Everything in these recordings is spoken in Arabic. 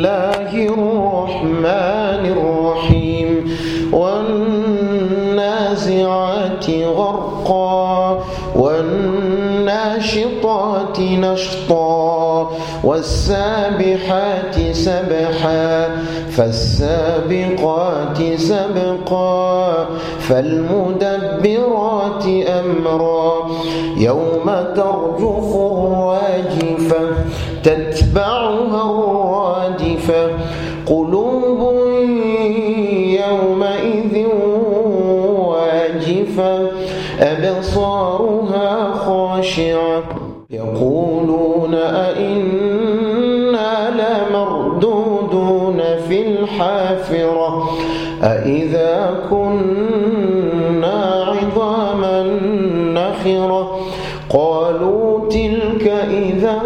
الله الرحمن الرحيم والنازعات غرقا والناشطات نشطا والسابحات سبحا فالسابقات سبقا فالمدبرات أمرا يوم ترجف الراجفة تتبعها الرادفة قلوب يومئذ واجفة أبصارها خاشعة يقولون أئنا لمردودون في الحافرة أئذا كنا عظاما نخرة قالوا تلك إذا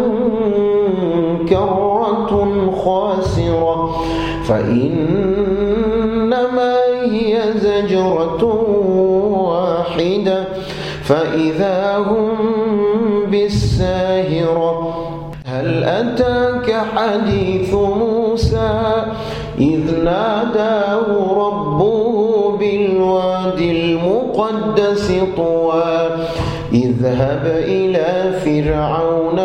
كرة خاسرة فإنما هي زجرة واحدة فإذا هم بالساهرة هل أتاك حديث موسى إذ ناداه ربه بالوادي المقدس طوى اذهب إلى فرعون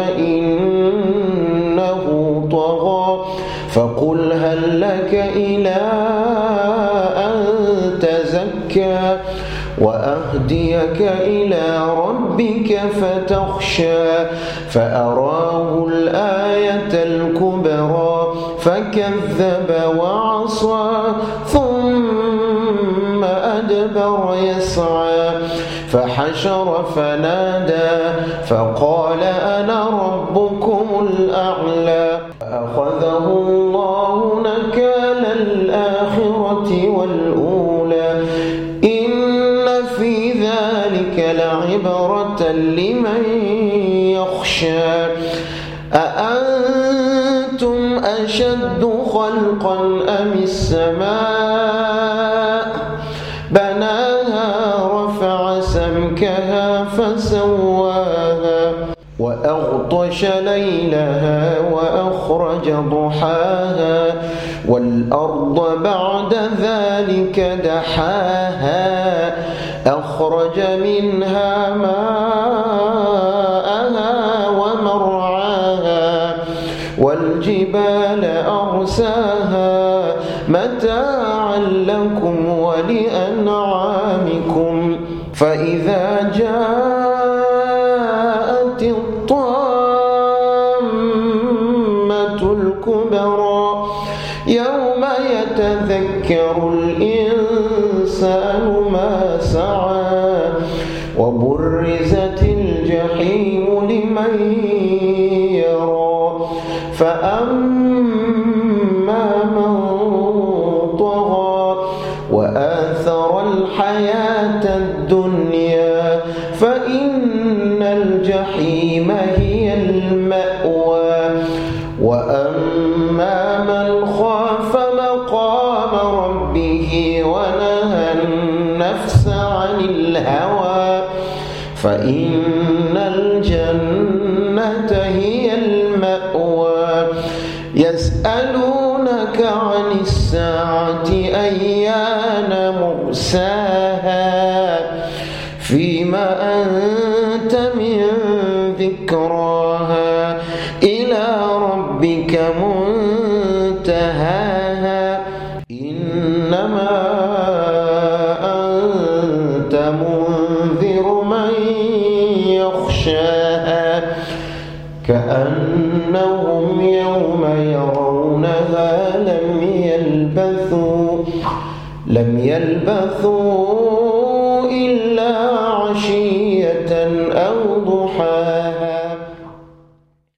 إنه طغى فقل هل لك إلى أن تزكى وأهديك إلى ربك فتخشى فأراه الآية الكبرى فكذب وعصى ثم أدبر يسعى فحشر فنادى فقال أنا ربكم الأعلى فأخذه الله نكال الآخرة والأولى إن في ذلك لعبرة لمن يخشى أأنتم أشد خلقا أم السماء بناها رفع سمكها فسواها وأغطش ليلها وأخرج ضحاها والأرض بعد ذلك دحاها أخرج منها ماءها ومرعاها والجبال أرساها متاعا لكم ولأنعامكم فإذا جاءت الطامة الكبرى يوم يتذكر الإنسان ما سعى وبرزت الجحيم لمن يرى فأما من طغى وآثر الحياة الدنيا فإن الجحيم هي المأوى وأما من خاف مقام ربه ونهى النفس عن الهوى فإن الجنة هي المأوى يسألونك عن الساعة أيان مرساها فيما أنت من ذكراها إلى ربك منتهاها إنما أنت منذر من يخشاها كأنهم يوم يرونها لم يلبثوا إلا عشيا